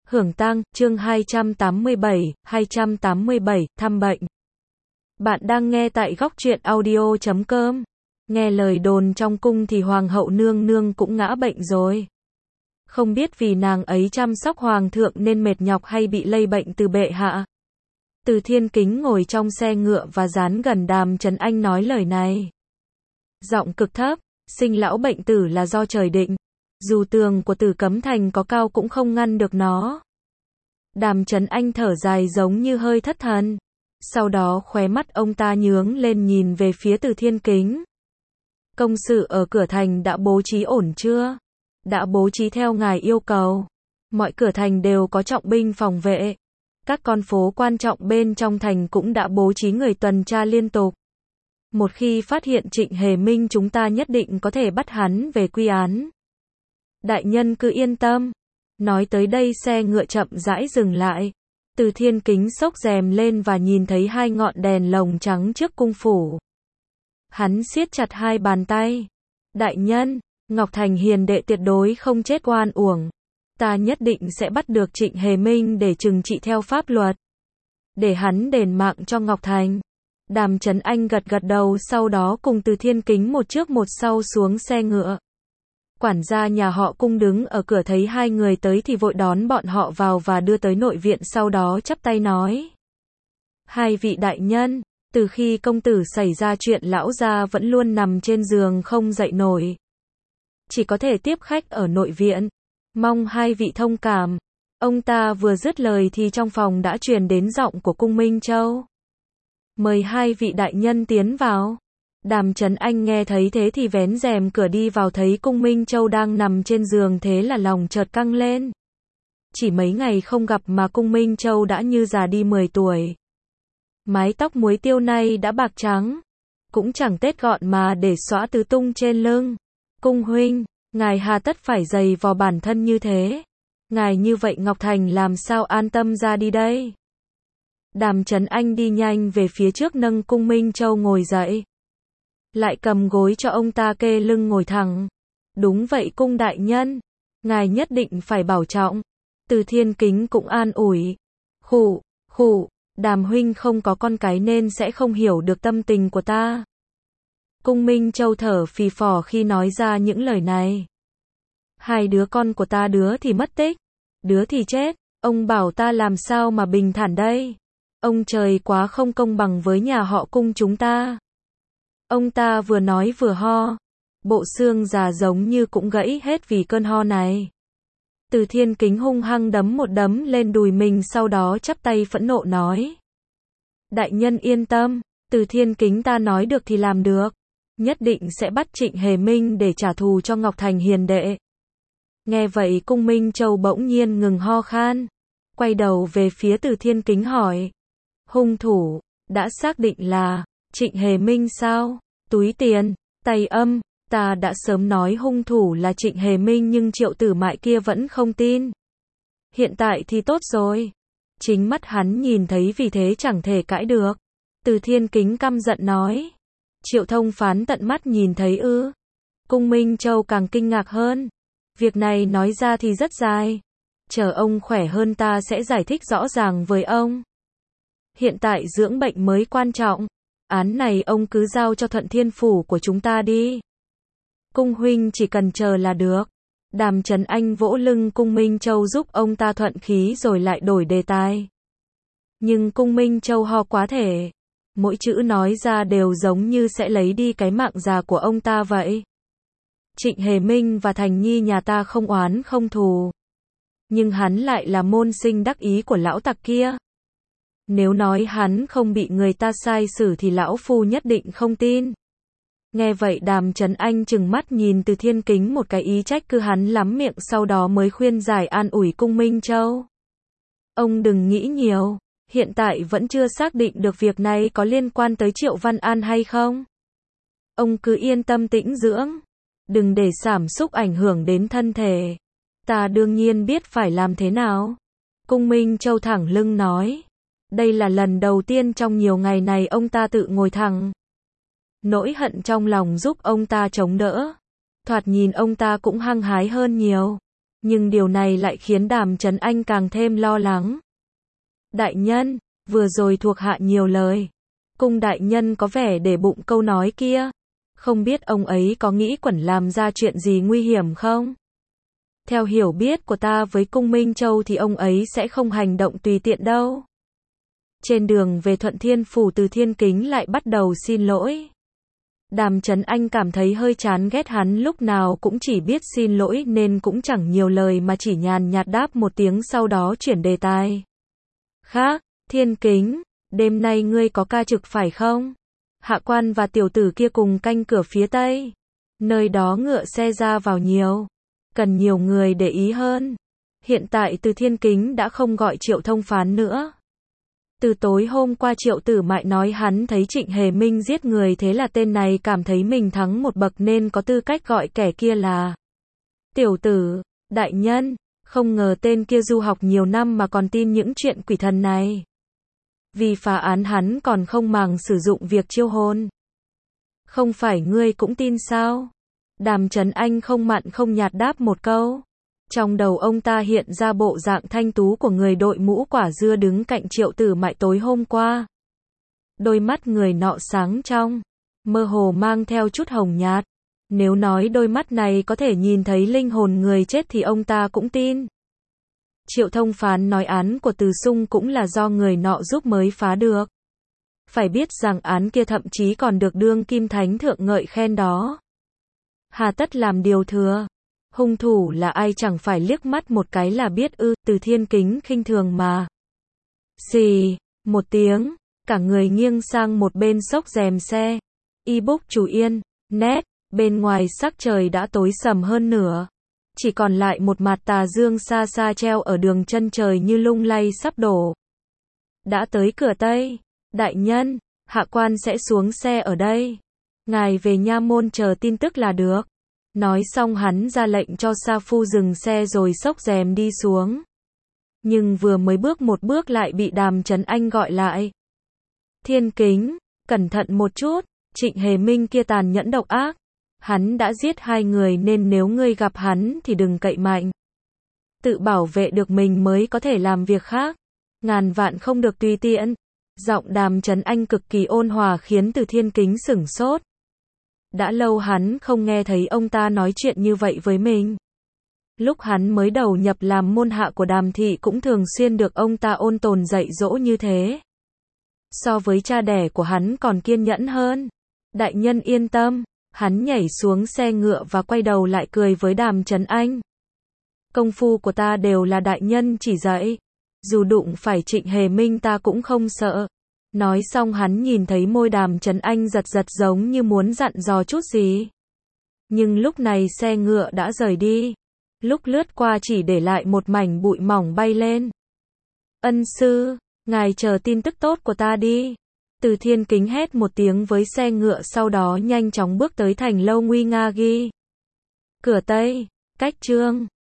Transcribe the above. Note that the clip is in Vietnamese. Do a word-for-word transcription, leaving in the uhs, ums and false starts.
Hưởng tang, chương hai trăm tám mươi bảy, hai trăm tám mươi bảy, thăm bệnh. Bạn đang nghe tại góc truyện audio chấm com. Nghe lời đồn trong cung thì hoàng hậu nương nương cũng ngã bệnh rồi. Không biết vì nàng ấy chăm sóc hoàng thượng nên mệt nhọc hay bị lây bệnh từ bệ hạ. Từ Thiên Kính ngồi trong xe ngựa và dán gần Đàm Trấn Anh nói lời này. Giọng cực thấp, sinh lão bệnh tử là do trời định. Dù tường của Tử Cấm Thành có cao cũng không ngăn được nó. Đàm Trấn Anh thở dài giống như hơi thất thần. Sau đó khóe mắt ông ta nhướng lên nhìn về phía Từ Thiên Kính. Công sự ở cửa thành đã bố trí ổn chưa? Đã bố trí theo ngài yêu cầu. Mọi cửa thành đều có trọng binh phòng vệ. Các con phố quan trọng bên trong thành cũng đã bố trí người tuần tra liên tục. Một khi phát hiện Trịnh Hề Minh chúng ta nhất định có thể bắt hắn về quy án. Đại nhân cứ yên tâm. Nói tới đây xe ngựa chậm rãi dừng lại. Từ Thiên Kính xốc rèm lên và nhìn thấy hai ngọn đèn lồng trắng trước cung phủ. Hắn siết chặt hai bàn tay. Đại nhân, Ngọc Thành hiền đệ tuyệt đối không chết oan uổng. Ta nhất định sẽ bắt được Trịnh Hề Minh để trừng trị theo pháp luật. Để hắn đền mạng cho Ngọc Thành. Đàm Trấn Anh gật gật đầu, sau đó cùng Từ Thiên Kính một trước một sau xuống xe ngựa. Quản gia nhà họ Cung đứng ở cửa thấy hai người tới thì vội đón bọn họ vào và đưa tới nội viện, sau đó chắp tay nói. Hai vị đại nhân, từ khi công tử xảy ra chuyện lão gia vẫn luôn nằm trên giường không dậy nổi. Chỉ có thể tiếp khách ở nội viện. Mong hai vị thông cảm. Ông ta vừa dứt lời thì trong phòng đã truyền đến giọng của Cung Minh Châu. Mời hai vị đại nhân tiến vào. Đàm Trấn Anh nghe thấy thế thì vén rèm cửa đi vào, thấy Cung Minh Châu đang nằm trên giường, thế là lòng chợt căng lên. Chỉ mấy ngày không gặp mà Cung Minh Châu đã như già đi mười tuổi. Mái tóc muối tiêu nay đã bạc trắng. Cũng chẳng tết gọn mà để xõa tứ tung trên lưng. Cung huynh, ngài hà tất phải giày vò bản thân như thế. Ngài như vậy Ngọc Thành làm sao an tâm ra đi đây. Đàm Trấn Anh đi nhanh về phía trước nâng Cung Minh Châu ngồi dậy. Lại cầm gối cho ông ta kê lưng ngồi thẳng. Đúng vậy Cung đại nhân. Ngài nhất định phải bảo trọng. Từ Thiên Kính cũng an ủi. Khụ, khụ, Đàm huynh không có con cái nên sẽ không hiểu được tâm tình của ta. Cung Minh Châu thở phì phò khi nói ra những lời này. Hai đứa con của ta, đứa thì mất tích, đứa thì chết. Ông bảo ta làm sao mà bình thản đây. Ông trời quá không công bằng với nhà họ Cung chúng ta. Ông ta vừa nói vừa ho. Bộ xương già giống như cũng gãy hết vì cơn ho này. Từ Thiên Kính hung hăng đấm một đấm lên đùi mình, sau đó chắp tay phẫn nộ nói. Đại nhân yên tâm. Từ Thiên Kính ta nói được thì làm được. Nhất định sẽ bắt Trịnh Hề Minh để trả thù cho Ngọc Thành hiền đệ. Nghe vậy Cung Minh Châu bỗng nhiên ngừng ho khan. Quay đầu về phía Từ Thiên Kính hỏi. Hung thủ, đã xác định là Trịnh Hề Minh sao? Túi tiền, tay âm, ta đã sớm nói hung thủ là Trịnh Hề Minh nhưng Triệu Tử Mại kia vẫn không tin. Hiện tại thì tốt rồi. Chính mắt hắn nhìn thấy vì thế chẳng thể cãi được. Từ Thiên Kính căm giận nói. Triệu Thông Phán tận mắt nhìn thấy ư? Cung Minh Châu càng kinh ngạc hơn. Việc này nói ra thì rất dài. Chờ ông khỏe hơn ta sẽ giải thích rõ ràng với ông. Hiện tại dưỡng bệnh mới quan trọng. Án này ông cứ giao cho Thuận Thiên Phủ của chúng ta đi. Cung huynh chỉ cần chờ là được. Đàm Trấn Anh vỗ lưng Cung Minh Châu giúp ông ta thuận khí rồi lại đổi đề tài. Nhưng Cung Minh Châu ho quá thể. Mỗi chữ nói ra đều giống như sẽ lấy đi cái mạng già của ông ta vậy. Trịnh Hề Minh và Thành Nhi nhà ta không oán không thù. Nhưng hắn lại là môn sinh đắc ý của lão tặc kia. Nếu nói hắn không bị người ta sai xử thì lão phu nhất định không tin. Nghe vậy Đàm Trấn Anh trừng mắt nhìn Từ Thiên Kính một cái ý trách cứ hắn lắm miệng, sau đó mới khuyên giải an ủi Cung Minh Châu. Ông đừng nghĩ nhiều, hiện tại vẫn chưa xác định được việc này có liên quan tới Triệu Văn An hay không. Ông cứ yên tâm tĩnh dưỡng, đừng để cảm xúc ảnh hưởng đến thân thể. Ta đương nhiên biết phải làm thế nào. Cung Minh Châu thẳng lưng nói. Đây là lần đầu tiên trong nhiều ngày này ông ta tự ngồi thẳng. Nỗi hận trong lòng giúp ông ta chống đỡ. Thoạt nhìn ông ta cũng hăng hái hơn nhiều. Nhưng điều này lại khiến Đàm Trấn Anh càng thêm lo lắng. Đại nhân, vừa rồi thuộc hạ nhiều lời. Cung đại nhân có vẻ để bụng câu nói kia. Không biết ông ấy có nghĩ quẩn làm ra chuyện gì nguy hiểm không? Theo hiểu biết của ta với cung Minh Châu thì ông ấy sẽ không hành động tùy tiện đâu. Trên đường về Thuận Thiên Phủ Từ Thiên Kính lại bắt đầu xin lỗi. Đàm Trấn Anh cảm thấy hơi chán ghét hắn lúc nào cũng chỉ biết xin lỗi nên cũng chẳng nhiều lời mà chỉ nhàn nhạt đáp một tiếng sau đó chuyển đề tài. Khác, Thiên Kính, đêm nay ngươi có ca trực phải không? Hạ quan và tiểu tử kia cùng canh cửa phía tây. Nơi đó ngựa xe ra vào nhiều. Cần nhiều người để ý hơn. Hiện tại Từ Thiên Kính đã không gọi Triệu Thông Phán nữa. Từ tối hôm qua Triệu Tử Mại nói hắn thấy Trịnh Hề Minh giết người, thế là tên này cảm thấy mình thắng một bậc nên có tư cách gọi kẻ kia là tiểu tử. Đại nhân, không ngờ tên kia du học nhiều năm mà còn tin những chuyện quỷ thần này. Vì phá án hắn còn không màng sử dụng việc chiêu hồn. Không phải ngươi cũng tin sao? Đàm Trấn Anh không mặn không nhạt đáp một câu. Trong đầu ông ta hiện ra bộ dạng thanh tú của người đội mũ quả dưa đứng cạnh Triệu Tử Mại tối hôm qua. Đôi mắt người nọ sáng trong, mơ hồ mang theo chút hồng nhạt. Nếu nói đôi mắt này có thể nhìn thấy linh hồn người chết thì ông ta cũng tin. Triệu Thông Phán nói án của Từ Sung cũng là do người nọ giúp mới phá được. Phải biết rằng án kia thậm chí còn được đương kim thánh thượng ngợi khen đó. Hà tất làm điều thừa. Hung thủ là ai chẳng phải liếc mắt một cái là biết ư? Từ Thiên Kính khinh thường mà. Xì, một tiếng, cả người nghiêng sang một bên xốc rèm xe. Ebook chủ yên, nét, bên ngoài sắc trời đã tối sầm hơn nửa. Chỉ còn lại một mặt tà dương xa xa treo ở đường chân trời như lung lay sắp đổ. Đã tới cửa Tây. Đại nhân, hạ quan sẽ xuống xe ở đây. Ngài về nha môn chờ tin tức là được. Nói xong hắn ra lệnh cho sa phu dừng xe rồi xốc rèm đi xuống. Nhưng vừa mới bước một bước lại bị Đàm Trấn Anh gọi lại. Thiên Kính, cẩn thận một chút, Trịnh Hề Minh kia tàn nhẫn độc ác. Hắn đã giết hai người nên nếu ngươi gặp hắn thì đừng cậy mạnh. Tự bảo vệ được mình mới có thể làm việc khác. Ngàn vạn không được tùy tiện. Giọng Đàm Trấn Anh cực kỳ ôn hòa khiến Từ Thiên Kính sửng sốt. Đã lâu hắn không nghe thấy ông ta nói chuyện như vậy với mình. Lúc hắn mới đầu nhập làm môn hạ của Đàm thị cũng thường xuyên được ông ta ôn tồn dạy dỗ như thế. So với cha đẻ của hắn còn kiên nhẫn hơn. Đại nhân yên tâm. Hắn nhảy xuống xe ngựa và quay đầu lại cười với Đàm Trấn Anh. Công phu của ta đều là đại nhân chỉ dạy. Dù đụng phải Trịnh Hề Minh ta cũng không sợ. Nói xong hắn nhìn thấy môi Đàm Trấn Anh giật giật giống như muốn dặn dò chút gì. Nhưng lúc này xe ngựa đã rời đi. Lúc lướt qua chỉ để lại một mảnh bụi mỏng bay lên. Ân sư, ngài chờ tin tức tốt của ta đi. Từ Thiên Kính hét một tiếng với xe ngựa sau đó nhanh chóng bước tới thành lâu nguy nga ghi. Cửa Tây, cách chương